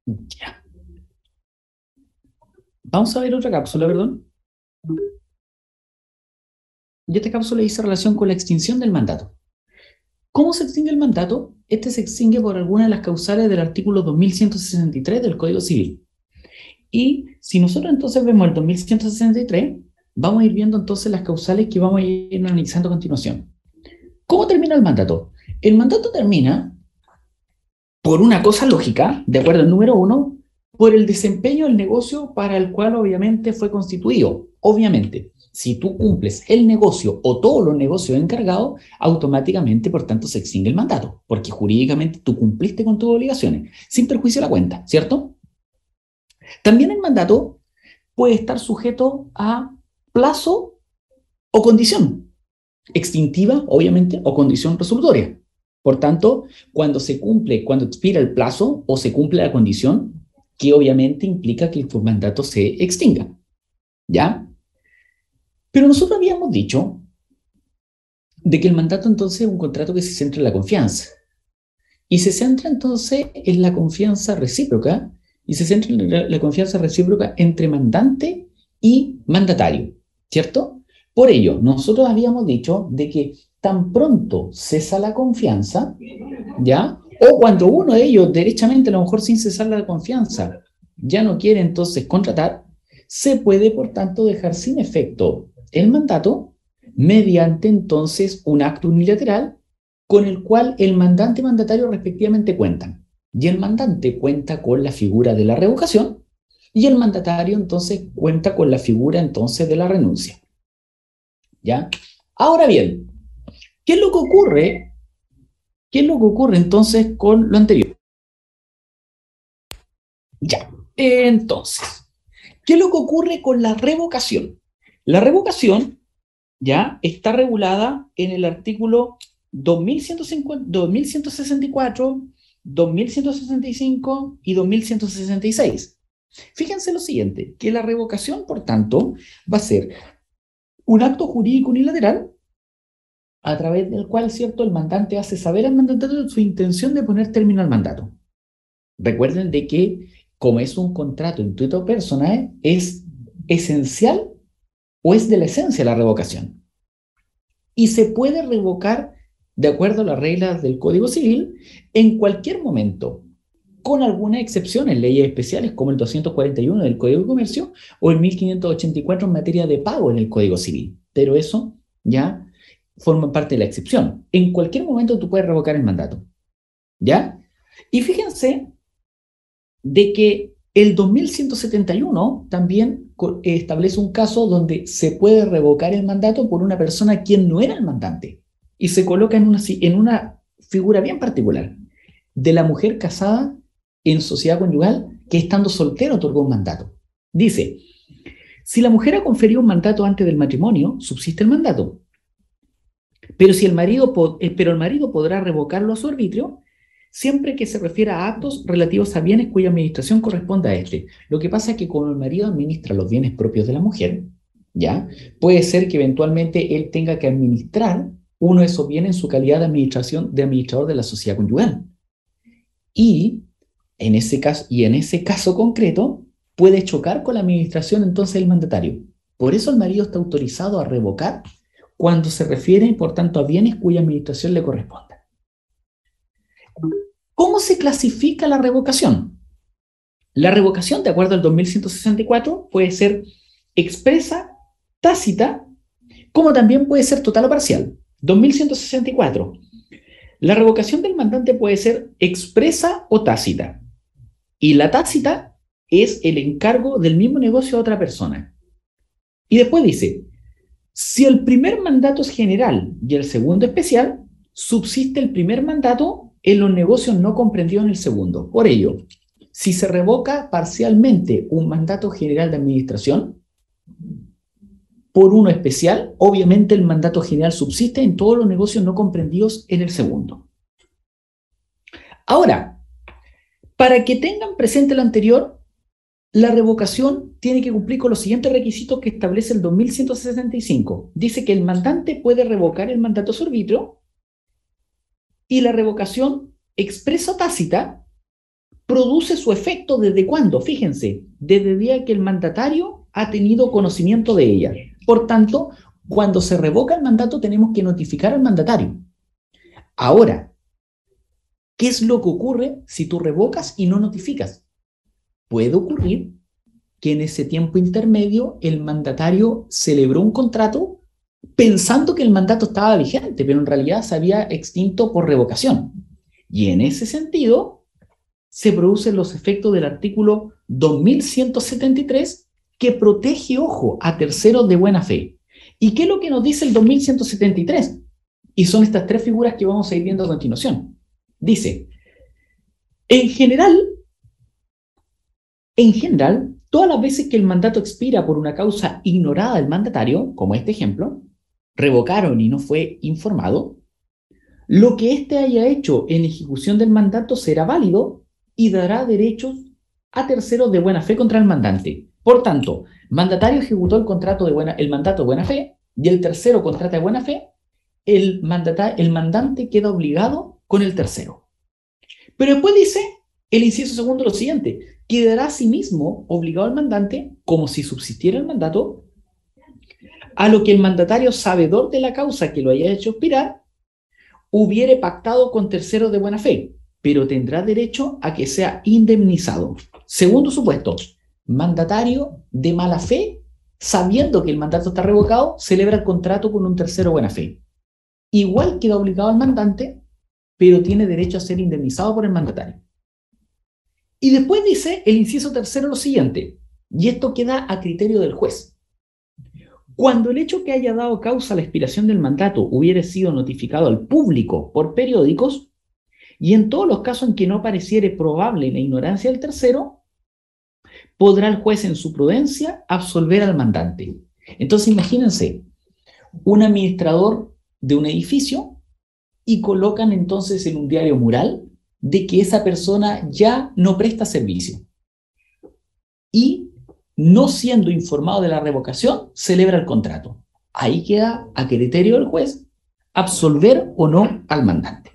Ya. Vamos a ver otra cápsula, perdón. Y esta cápsula dice relación con la extinción del mandato. ¿Cómo se extingue el mandato? Este se extingue por alguna de las causales del artículo 2163 del Código Civil. Y si nosotros entonces vemos el 2163, vamos a ir viendo entonces las causales que vamos a ir analizando a continuación. ¿Cómo termina el mandato? El mandato termina por una cosa lógica, de acuerdo al número uno, por el desempeño del negocio para el cual obviamente fue constituido. Obviamente, si tú cumples el negocio o todos los negocios encargados, automáticamente, por tanto, se extingue el mandato, porque jurídicamente tú cumpliste con tus obligaciones, sin perjuicio de la cuenta, ¿cierto? También el mandato puede estar sujeto a plazo o condición extintiva, obviamente, o condición resolutoria. Por tanto, cuando expira el plazo o se cumple la condición, que obviamente implica que el mandato se extinga, ¿ya? Pero nosotros habíamos dicho de que el mandato entonces es un contrato que se centra en la confianza. Y se centra entonces en la confianza recíproca, y se centra en la confianza recíproca entre mandante y mandatario, ¿cierto? Por ello, nosotros habíamos dicho de que tan pronto cesa la confianza, ¿ya? O cuando uno de ellos, derechamente, a lo mejor sin cesar la confianza, ya no quiere entonces contratar, se puede, por tanto, dejar sin efecto el mandato mediante entonces un acto unilateral con el cual el mandante y mandatario respectivamente cuentan. Y el mandante cuenta con la figura de la revocación y el mandatario entonces cuenta con la figura entonces de la renuncia. ¿Ya? Ahora bien, ¿qué es lo que ocurre? ¿Qué es lo que ocurre entonces con lo anterior? Ya. Entonces, ¿qué es lo que ocurre con la revocación? La revocación ya está regulada en el artículo 2150, 2164, 2165 y 2166. Fíjense lo siguiente, que la revocación, por tanto, va a ser un acto jurídico unilateral a través del cual, cierto, el mandante hace saber al mandatario su intención de poner término al mandato. Recuerden de que, como es un contrato intuito personal, es esencial o es de la esencia la revocación. Y se puede revocar, de acuerdo a las reglas del Código Civil, en cualquier momento, con algunas excepciones, leyes especiales como el 241 del Código de Comercio o el 1584 en materia de pago en el Código Civil. Pero eso ya forma parte de la excepción. En cualquier momento tú puedes revocar el mandato. ¿Ya? Y fíjense de que el 2171 también establece un caso donde se puede revocar el mandato por una persona quien no era el mandante y se coloca en una figura bien particular de la mujer casada en sociedad conyugal que estando soltera otorgó un mandato. Dice, si la mujer ha conferido un mandato antes del matrimonio, subsiste el mandato, pero, pero el marido podrá revocarlo a su arbitrio siempre que se refiera a actos relativos a bienes cuya administración corresponda a este. Lo que pasa es que como el marido administra los bienes propios de la mujer, ¿ya? Puede ser que eventualmente él tenga que administrar uno de esos bienes en su calidad de administración, de administrador de la sociedad conyugal. Y en ese caso concreto, puede chocar con la administración entonces del mandatario. Por eso el marido está autorizado a revocar cuando se refiere, por tanto, a bienes cuya administración le corresponda. ¿Cómo se clasifica la revocación? La revocación, de acuerdo al 2164, puede ser expresa, tácita, como también puede ser total o parcial. 2164. La revocación del mandante puede ser expresa o tácita. Y la tácita es el encargo del mismo negocio a otra persona. Y después dice, si el primer mandato es general y el segundo especial, subsiste el primer mandato en los negocios no comprendidos en el segundo. Por ello, si se revoca parcialmente un mandato general de administración por uno especial, obviamente el mandato general subsiste en todos los negocios no comprendidos en el segundo. Ahora, para que tengan presente lo anterior, la revocación tiene que cumplir con los siguientes requisitos que establece el 2165. Dice que el mandante puede revocar el mandato a su arbitrio y la revocación expresa o tácita produce su efecto ¿desde cuándo? Fíjense, desde el día que el mandatario ha tenido conocimiento de ella. Por tanto, cuando se revoca el mandato tenemos que notificar al mandatario. Ahora, ¿qué es lo que ocurre si tú revocas y no notificas? Puede ocurrir que en ese tiempo intermedio el mandatario celebró un contrato pensando que el mandato estaba vigente, pero en realidad se había extinto por revocación. Y en ese sentido se producen los efectos del artículo 2173 que protege, ojo, a terceros de buena fe. ¿Y qué es lo que nos dice el 2173? Y son estas tres figuras que vamos a ir viendo a continuación. Dice, en general, todas las veces que el mandato expira por una causa ignorada del mandatario, como este ejemplo, revocaron y no fue informado, lo que éste haya hecho en ejecución del mandato será válido y dará derechos a terceros de buena fe contra el mandante. Por tanto, mandatario ejecutó el mandato de buena fe y el tercero contrata de buena fe, el mandante queda obligado con el tercero. Pero después dice el inciso segundo lo siguiente, quedará asimismo obligado al mandante, como si subsistiera el mandato, a lo que el mandatario sabedor de la causa que lo haya hecho expirar, hubiere pactado con terceros de buena fe, pero tendrá derecho a que sea indemnizado. Segundo supuesto, mandatario de mala fe, sabiendo que el mandato está revocado, celebra el contrato con un tercero de buena fe. Igual queda obligado al mandante, pero tiene derecho a ser indemnizado por el mandatario. Y después dice el inciso tercero lo siguiente, y esto queda a criterio del juez. Cuando el hecho que haya dado causa a la expiración del mandato hubiere sido notificado al público por periódicos, y en todos los casos en que no pareciere probable la ignorancia del tercero, podrá el juez en su prudencia absolver al mandante. Entonces imagínense, un administrador de un edificio y colocan entonces en un diario mural de que esa persona ya no presta servicio. Y no siendo informado de la revocación, celebra el contrato. Ahí queda a criterio del juez absolver o no al mandante.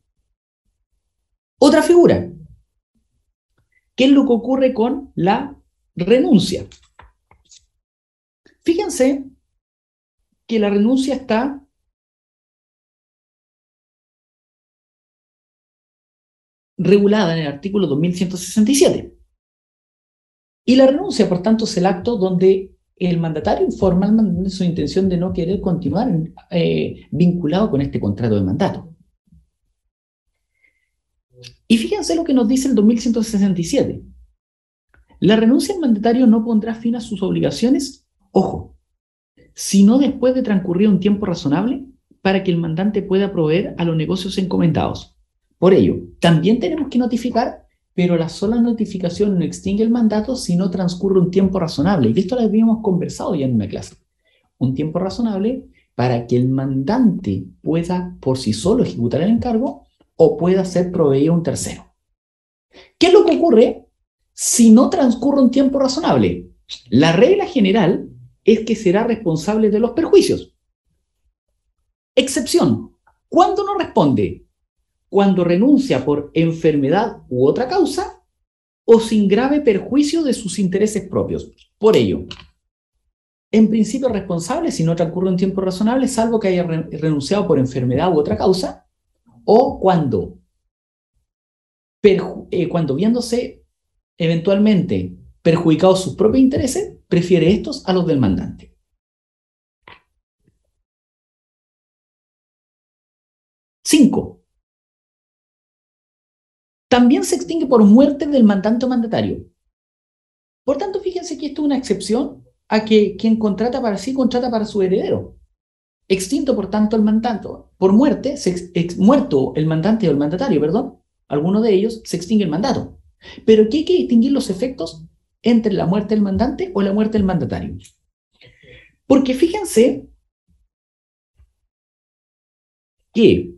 Otra figura. ¿Qué es lo que ocurre con la renuncia? Fíjense que la renuncia está regulada en el artículo 2167. Y la renuncia, por tanto, es el acto donde el mandatario informa al mandante su intención de no querer continuar vinculado con este contrato de mandato. Y fíjense lo que nos dice el 2167. La renuncia del mandatario no pondrá fin a sus obligaciones, ojo, sino después de transcurrir un tiempo razonable para que el mandante pueda proveer a los negocios encomendados. Por ello, también tenemos que notificar, pero la sola notificación no extingue el mandato si no transcurre un tiempo razonable. Y esto lo habíamos conversado ya en una clase. Un tiempo razonable para que el mandante pueda por sí solo ejecutar el encargo o pueda ser proveído a un tercero. ¿Qué es lo que ocurre si no transcurre un tiempo razonable? La regla general es que será responsable de los perjuicios. Excepción. ¿Cuándo no responde? Cuando renuncia por enfermedad u otra causa o sin grave perjuicio de sus intereses propios. Por ello, en principio responsable si no transcurre un tiempo razonable, salvo que haya renunciado por enfermedad u otra causa, o cuando viéndose eventualmente perjudicados sus propios intereses, prefiere estos a los del mandante. Cinco. También se extingue por muerte del mandante o mandatario. Por tanto, fíjense que esto es una excepción a que quien contrata para sí, contrata para su heredero. Extinto, por tanto, el mandante. Por muerte, muerto el mandante o el mandatario, perdón, alguno de ellos, se extingue el mandato. Pero ¿qué hay que distinguir los efectos entre la muerte del mandante o la muerte del mandatario? Porque fíjense que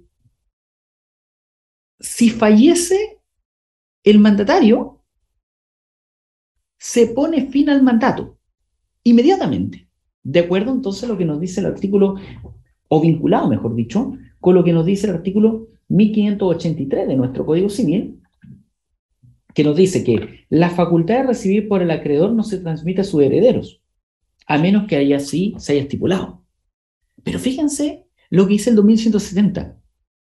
si fallece el mandatario, se pone fin al mandato inmediatamente. De acuerdo entonces a lo que nos dice el artículo, o vinculado, mejor dicho, con lo que nos dice el artículo 1583 de nuestro Código Civil, que nos dice que la facultad de recibir por el acreedor no se transmite a sus herederos, a menos que haya así se haya estipulado. Pero fíjense lo que dice el 2170.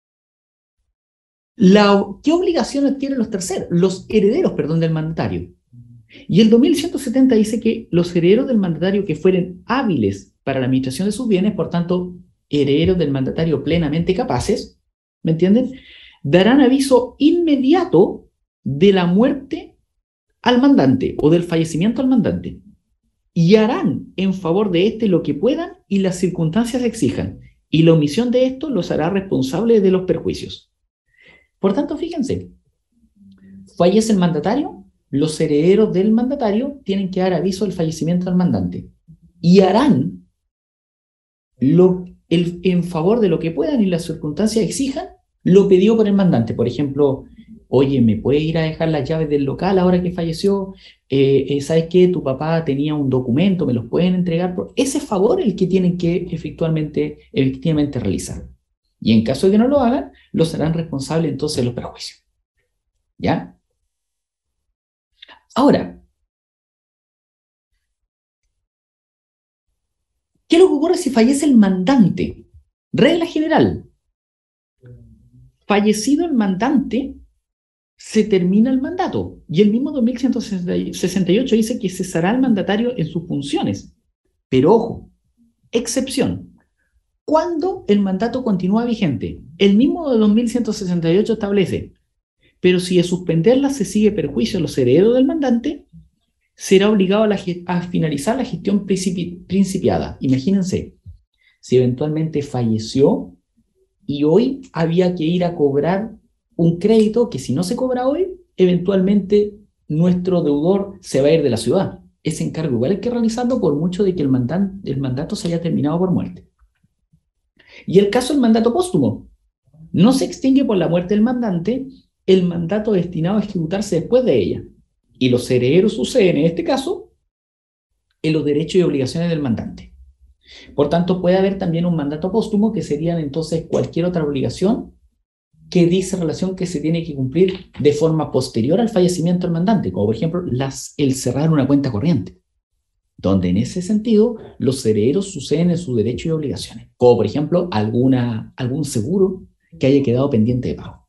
¿Qué obligaciones tienen los herederos, perdón, del mandatario? Y el 2170 dice que los herederos del mandatario que fueren hábiles para la administración de sus bienes, por tanto, herederos del mandatario plenamente capaces, ¿me entienden? Darán aviso inmediato de la muerte al mandante o del fallecimiento al mandante y harán en favor de éste lo que puedan y las circunstancias exijan, y la omisión de esto los hará responsables de los perjuicios. Por tanto, fíjense, fallece el mandatario, los herederos del mandatario tienen que dar aviso del fallecimiento al mandante y harán en favor de lo que puedan y las circunstancias exijan lo pedido por el mandante. Por ejemplo, oye, ¿me puedes ir a dejar las llaves del local ahora que falleció? ¿Sabes qué? Tu papá tenía un documento, ¿me los pueden entregar? Ese favor es el que tienen que efectivamente realizar. Y en caso de que no lo hagan, los harán responsables entonces de los perjuicios. ¿Ya? Ahora, ¿qué es lo que ocurre si fallece el mandante? Regla general. Fallecido el mandante, se termina el mandato. Y el mismo 2168 dice que cesará el mandatario en sus funciones. Pero ojo, excepción. ¿Cuándo el mandato continúa vigente? El mismo de 2168 establece, pero si de suspenderla se sigue perjuicio a los herederos del mandante, será obligado a finalizar la gestión principiada. Imagínense, si eventualmente falleció y hoy había que ir a cobrar un crédito que si no se cobra hoy, eventualmente nuestro deudor se va a ir de la ciudad. Ese encargo igual hay que realizarlo por mucho de que el mandato se haya terminado por muerte. Y el caso del mandato póstumo. No se extingue por la muerte del mandante el mandato destinado a ejecutarse después de ella. Y los herederos suceden, en este caso, en los derechos y obligaciones del mandante. Por tanto, puede haber también un mandato póstumo que serían entonces cualquier otra obligación que dice relación que se tiene que cumplir de forma posterior al fallecimiento del mandante, como por ejemplo el cerrar una cuenta corriente, donde en ese sentido los herederos suceden en sus derechos y obligaciones, como por ejemplo algún seguro que haya quedado pendiente de pago.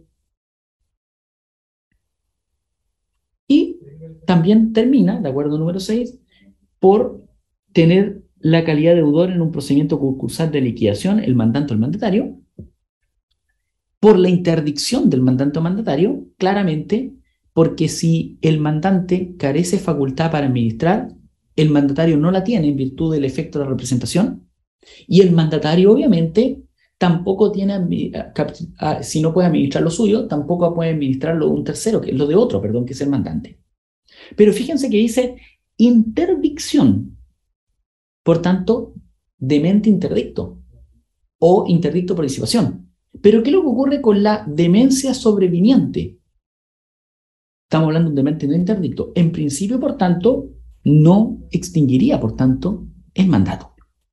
Y también termina, de acuerdo número 6, por tener la calidad de deudor en un procedimiento concursal de liquidación, el mandante o el mandatario, por la interdicción del mandante o mandatario, claramente, porque si el mandante carece facultad para administrar, el mandatario no la tiene en virtud del efecto de la representación, y el mandatario obviamente tampoco tiene, si no puede administrar lo suyo, tampoco puede administrar lo de un tercero, que es lo de otro, perdón, que es el mandante. Pero fíjense que dice interdicción, por tanto, demente interdicto o interdicto por disipación. Pero ¿qué es lo que ocurre con la demencia sobreviniente? Estamos hablando de un demente no interdicto. En principio, por tanto, no extinguiría, por tanto, el mandato.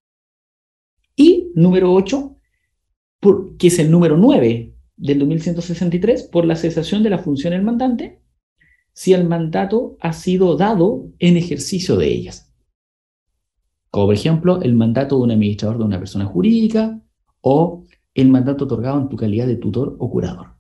Y número 8, que es el número 9 del 2163, por la cesación de la función del mandante, si el mandato ha sido dado en ejercicio de ellas. Como por ejemplo, el mandato de un administrador de una persona jurídica o el mandato otorgado en tu calidad de tutor o curador.